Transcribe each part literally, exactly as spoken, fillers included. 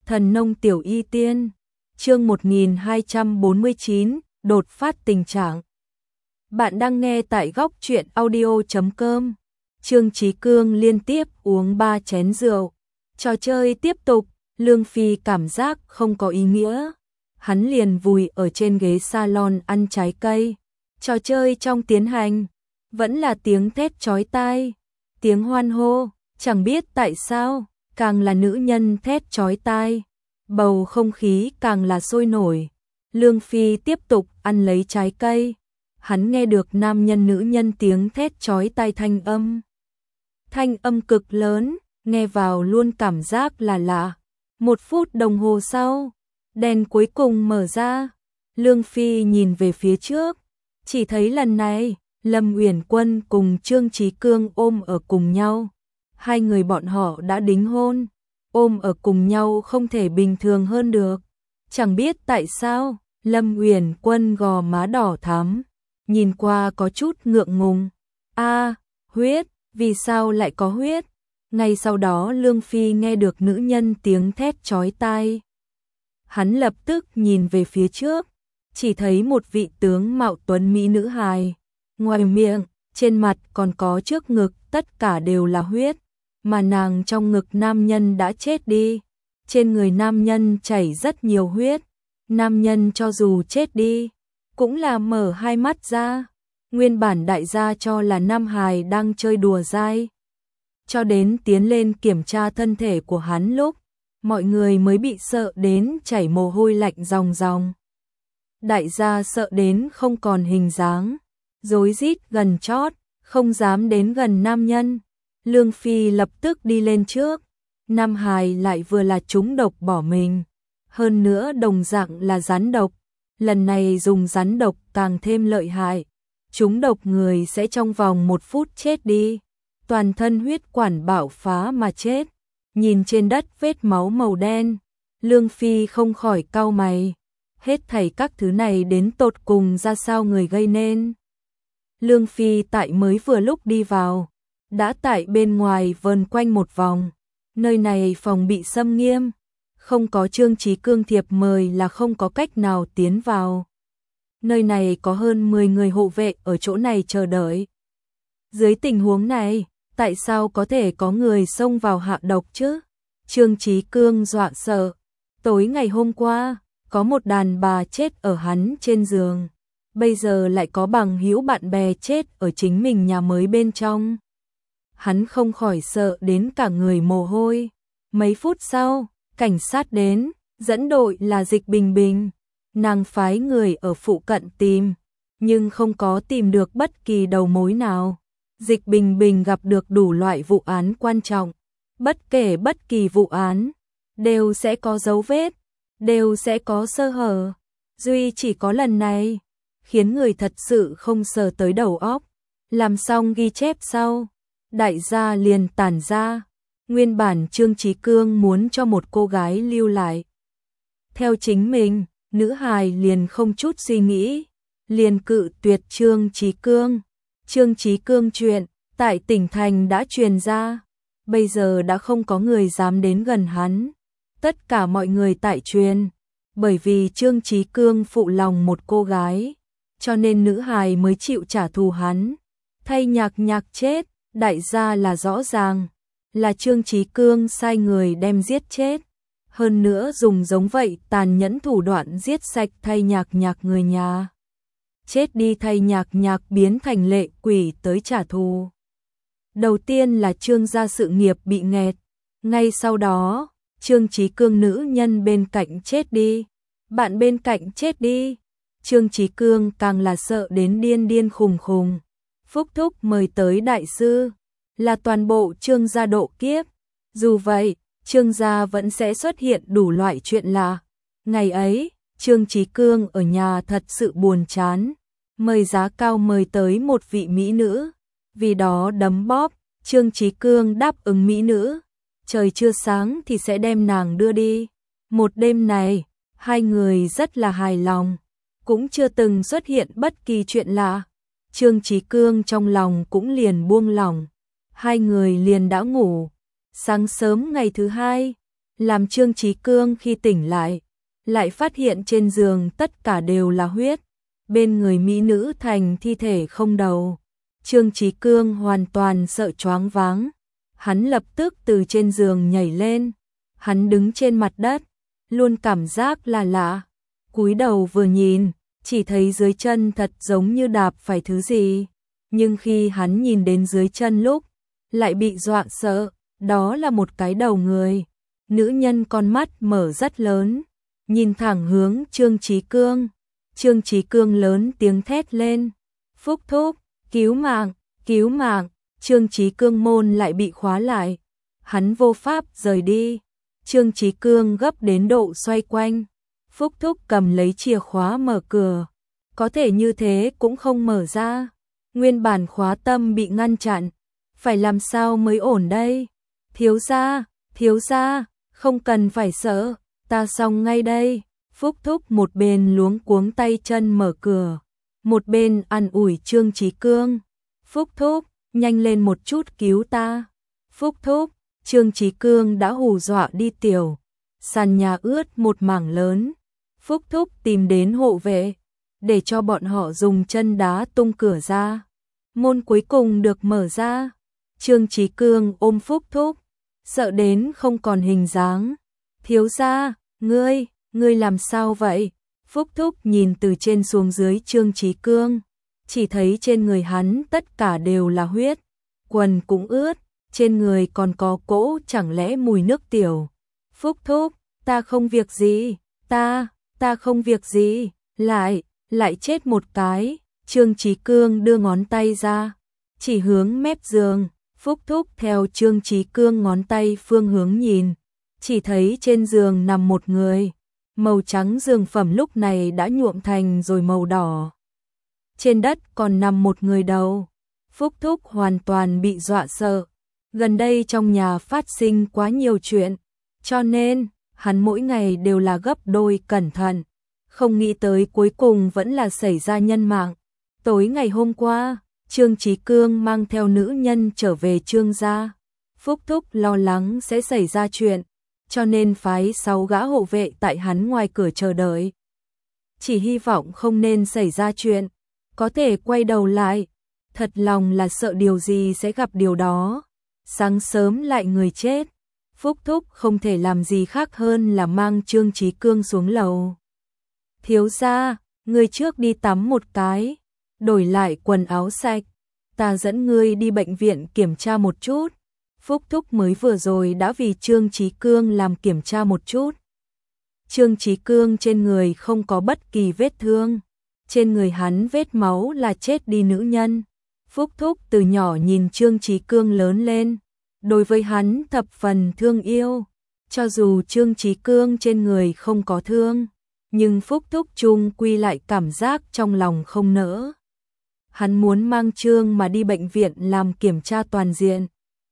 Thần nông tiểu y tiên, chương một nghìn hai trăm bốn mươi chín, đột phát tình trạng. Bạn đang nghe tại góc truyện audio chấm com. Trương Chí Cương liên tiếp uống ba chén rượu. Trò chơi tiếp tục, Lương Phi cảm giác không có ý nghĩa. Hắn liền vùi ở trên ghế salon ăn trái cây. Trò chơi trong tiến hành, vẫn là tiếng thét chói tai, tiếng hoan hô, chẳng biết tại sao, càng là nữ nhân thét chói tai, bầu không khí càng là sôi nổi. Lương Phi tiếp tục ăn lấy trái cây, hắn nghe được nam nhân nữ nhân tiếng thét chói tai thanh âm. Thanh âm cực lớn, nghe vào luôn cảm giác là lạ. Một phút đồng hồ sau, đèn cuối cùng mở ra, Lương Phi nhìn về phía trước, chỉ thấy lần này, Lâm Uyển Quân cùng Trương Chí Cương ôm ở cùng nhau. Hai người bọn họ đã đính hôn, ôm ở cùng nhau không thể bình thường hơn được. Chẳng biết tại sao, Lâm Uyển Quân gò má đỏ thắm, nhìn qua có chút ngượng ngùng. A, huyết, vì sao lại có huyết? Ngay sau đó Lương Phi nghe được nữ nhân tiếng thét chói tai. Hắn lập tức nhìn về phía trước, chỉ thấy một vị tướng mạo tuấn mỹ nữ hài. Ngoài miệng, trên mặt còn có trước ngực, tất cả đều là huyết, mà nàng trong ngực nam nhân đã chết đi. Trên người nam nhân chảy rất nhiều huyết, nam nhân cho dù chết đi, cũng là mở hai mắt ra. Nguyên bản đại gia cho là nam hài đang chơi đùa dai. Cho đến tiến lên kiểm tra thân thể của hắn lúc, mọi người mới bị sợ đến chảy mồ hôi lạnh ròng ròng. Đại gia sợ đến không còn hình dáng, rối rít gần chót, không dám đến gần nam nhân. Lương Phi lập tức đi lên trước, nam hài lại vừa là trúng độc bỏ mình, hơn nữa đồng dạng là rắn độc, lần này dùng rắn độc càng thêm lợi hại, trúng độc người sẽ trong vòng một phút chết đi, toàn thân huyết quản bạo phá mà chết. Nhìn trên đất vết máu màu đen, Lương Phi không khỏi cau mày, hết thảy các thứ này đến tột cùng ra sao người gây nên. Lương Phi tại mới vừa lúc đi vào, đã tại bên ngoài vờn quanh một vòng, nơi này phòng bị xâm nghiêm, không có Trương Chí Cương thiệp mời là không có cách nào tiến vào. Nơi này có hơn mười người hộ vệ ở chỗ này chờ đợi. Dưới tình huống này, tại sao có thể có người xông vào hạ độc chứ? Trương Chí Cương dọa sợ, tối ngày hôm qua, có một đàn bà chết ở hắn trên giường, bây giờ lại có bằng hữu bạn bè chết ở chính mình nhà mới bên trong. Hắn không khỏi sợ đến cả người mồ hôi. Mấy phút sau, cảnh sát đến, dẫn đội là Dịch Bình Bình. Nàng phái người ở phụ cận tìm, nhưng không có tìm được bất kỳ đầu mối nào. Dịch Bình Bình gặp được đủ loại vụ án quan trọng, bất kể bất kỳ vụ án, đều sẽ có dấu vết, đều sẽ có sơ hở. Duy chỉ có lần này, khiến người thật sự không sờ tới đầu óc. Làm xong ghi chép sau, đại gia liền tản ra. Nguyên bản Trương Chí Cương muốn cho một cô gái lưu lại theo chính mình, nữ hài liền không chút suy nghĩ, liền cự tuyệt Trương Chí Cương. Trương Chí Cương chuyện tại tỉnh thành đã truyền ra, bây giờ đã không có người dám đến gần hắn. Tất cả mọi người tại truyền, bởi vì Trương Chí Cương phụ lòng một cô gái, cho nên nữ hài mới chịu trả thù hắn. Thay Nhạc Nhạc chết, đại gia là rõ ràng, là Trương Chí Cương sai người đem giết chết, hơn nữa dùng giống vậy tàn nhẫn thủ đoạn giết sạch Thay Nhạc Nhạc người nhà. Chết đi Thay Nhạc Nhạc biến thành lệ quỷ tới trả thù. Đầu tiên là Trương gia sự nghiệp bị nghẹt, ngay sau đó, Trương Chí Cương nữ nhân bên cạnh chết đi, bạn bên cạnh chết đi. Trương Chí Cương càng là sợ đến điên điên khùng khùng. Phúc thúc mời tới đại sư, là toàn bộ Trương gia độ kiếp. Dù vậy, Trương gia vẫn sẽ xuất hiện đủ loại chuyện lạ. Ngày ấy, Trương Chí Cương ở nhà thật sự buồn chán, mời giá cao mời tới một vị mỹ nữ, vì đó đấm bóp, Trương Chí Cương đáp ứng mỹ nữ, trời chưa sáng thì sẽ đem nàng đưa đi. Một đêm này, hai người rất là hài lòng, cũng chưa từng xuất hiện bất kỳ chuyện lạ. Trương Chí Cương trong lòng cũng liền buông lỏng, hai người liền đã ngủ. Sáng sớm ngày thứ hai, làm Trương Chí Cương khi tỉnh lại, lại phát hiện trên giường tất cả đều là huyết, bên người mỹ nữ thành thi thể không đầu. Trương Chí Cương hoàn toàn sợ choáng váng, hắn lập tức từ trên giường nhảy lên, hắn đứng trên mặt đất, luôn cảm giác là lạ, cúi đầu vừa nhìn, chỉ thấy dưới chân thật giống như đạp phải thứ gì, nhưng khi hắn nhìn đến dưới chân lúc, lại bị dọa sợ, đó là một cái đầu người. Nữ nhân con mắt mở rất lớn, nhìn thẳng hướng Trương Chí Cương. Trương Chí Cương lớn tiếng thét lên, Phúc thúc, cứu mạng, cứu mạng. Trương Chí Cương môn lại bị khóa lại, hắn vô pháp rời đi. Trương Chí Cương gấp đến độ xoay quanh, Phúc thúc cầm lấy chìa khóa mở cửa, có thể như thế cũng không mở ra. Nguyên bản khóa tâm bị ngăn chặn, phải làm sao mới ổn đây? Thiếu gia, thiếu gia, không cần phải sợ, ta xong ngay đây. Phúc thúc một bên luống cuống tay chân mở cửa, một bên an ủi Trương Chí Cương. Phúc thúc, nhanh lên một chút cứu ta. Phúc thúc, Trương Chí Cương đã hù dọa đi tiểu. Sàn nhà ướt một mảng lớn. Phúc thúc tìm đến hộ vệ, để cho bọn họ dùng chân đá tung cửa ra. Môn cuối cùng được mở ra. Trương Chí Cương ôm Phúc thúc, sợ đến không còn hình dáng. Thiếu gia, ngươi, ngươi làm sao vậy? Phúc thúc nhìn từ trên xuống dưới Trương Chí Cương, chỉ thấy trên người hắn tất cả đều là huyết, quần cũng ướt, trên người còn có cỗ chẳng lẽ mùi nước tiểu. Phúc thúc, ta không việc gì, ta, ta không việc gì, lại, lại chết một cái. Trương Chí Cương đưa ngón tay ra, chỉ hướng mép giường. Phúc thúc theo Trương Chí Cương ngón tay phương hướng nhìn, chỉ thấy trên giường nằm một người, màu trắng giường phẩm lúc này đã nhuộm thành rồi màu đỏ. Trên đất còn nằm một người đầu. Phúc thúc hoàn toàn bị dọa sợ. Gần đây trong nhà phát sinh quá nhiều chuyện, cho nên hắn mỗi ngày đều là gấp đôi cẩn thận, không nghĩ tới cuối cùng vẫn là xảy ra nhân mạng. Tối ngày hôm qua, Trương Chí Cương mang theo nữ nhân trở về Trương gia. Phúc thúc lo lắng sẽ xảy ra chuyện, cho nên phái sáu gã hộ vệ tại hắn ngoài cửa chờ đợi. Chỉ hy vọng không nên xảy ra chuyện, có thể quay đầu lại. Thật lòng là sợ điều gì sẽ gặp điều đó. Sáng sớm lại người chết. Phúc thúc không thể làm gì khác hơn là mang Trương Chí Cương xuống lầu. Thiếu gia, ngươi trước đi tắm một cái, đổi lại quần áo sạch, ta dẫn ngươi đi bệnh viện kiểm tra một chút. Phúc thúc mới vừa rồi đã vì Trương Chí Cương làm kiểm tra một chút. Trương Chí Cương trên người không có bất kỳ vết thương, trên người hắn vết máu là chết đi nữ nhân. Phúc thúc từ nhỏ nhìn Trương Chí Cương lớn lên, đối với hắn thập phần thương yêu. Cho dù Trương Chí Cương trên người không có thương, nhưng Phúc thúc chung quy lại cảm giác trong lòng không nỡ. Hắn muốn mang Trương mà đi bệnh viện làm kiểm tra toàn diện.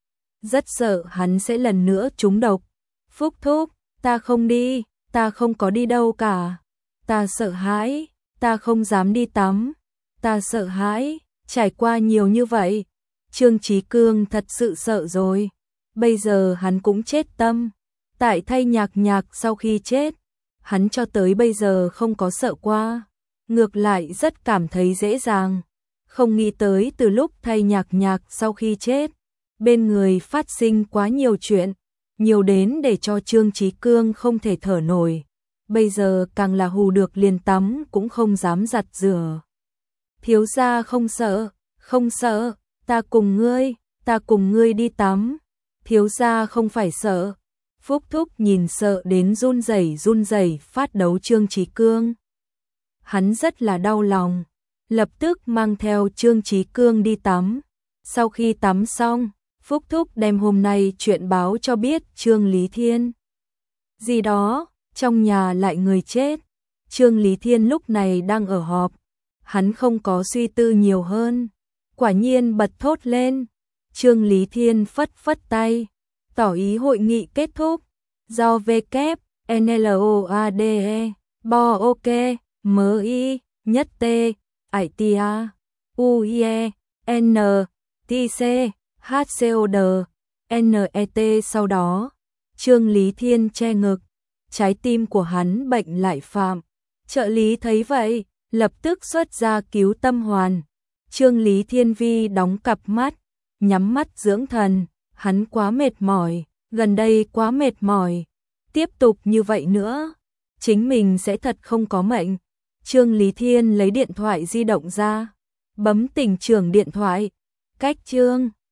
Rất sợ hắn sẽ lần nữa trúng độc. Phúc thúc, ta không đi, ta không có đi đâu cả. Ta sợ hãi, ta không dám đi tắm. Ta sợ hãi, trải qua nhiều như vậy. Trương Chí Cương thật sự sợ rồi. Bây giờ hắn cũng chết tâm. Tại Thay Nhạc Nhạc sau khi chết, hắn cho tới bây giờ không có sợ qua. Ngược lại rất cảm thấy dễ dàng. Không nghĩ tới từ lúc Thay Nhạc Nhạc sau khi chết, bên người phát sinh quá nhiều chuyện, nhiều đến để cho Trương Chí Cương không thể thở nổi. Bây giờ càng là hù được liền tắm cũng không dám giặt rửa. Thiếu gia không sợ, không sợ, ta cùng ngươi, ta cùng ngươi đi tắm. Thiếu gia không phải sợ. Phúc thúc nhìn sợ đến run rẩy run rẩy phát đấu Trương Chí Cương. Hắn rất là đau lòng, lập tức mang theo Trương Chí Cương đi tắm. Sau khi tắm xong, Phúc thúc đem hôm nay chuyện báo cho biết Trương Lý Thiên. Gì đó, trong nhà lại người chết. Trương Lý Thiên lúc này đang ở họp, hắn không có suy tư nhiều hơn, quả nhiên bật thốt lên. Trương Lý Thiên phất phất tay, tỏ ý hội nghị kết thúc. Do W N L O A D E, B O OK, M I, nhất T, I T A, U I E, N, T C, H C O D, N E T sau đó. Trương Lý Thiên che ngực, trái tim của hắn bệnh lại phạm. Trợ lý thấy vậy, lập tức xuất ra cứu tâm hoàn. Trương Lý Thiên Vi đóng cặp mắt, nhắm mắt dưỡng thần, hắn quá mệt mỏi, gần đây quá mệt mỏi. Tiếp tục như vậy nữa, chính mình sẽ thật không có mệnh. Trương Lý Thiên lấy điện thoại di động ra, bấm tỉnh trưởng điện thoại. Cách Trương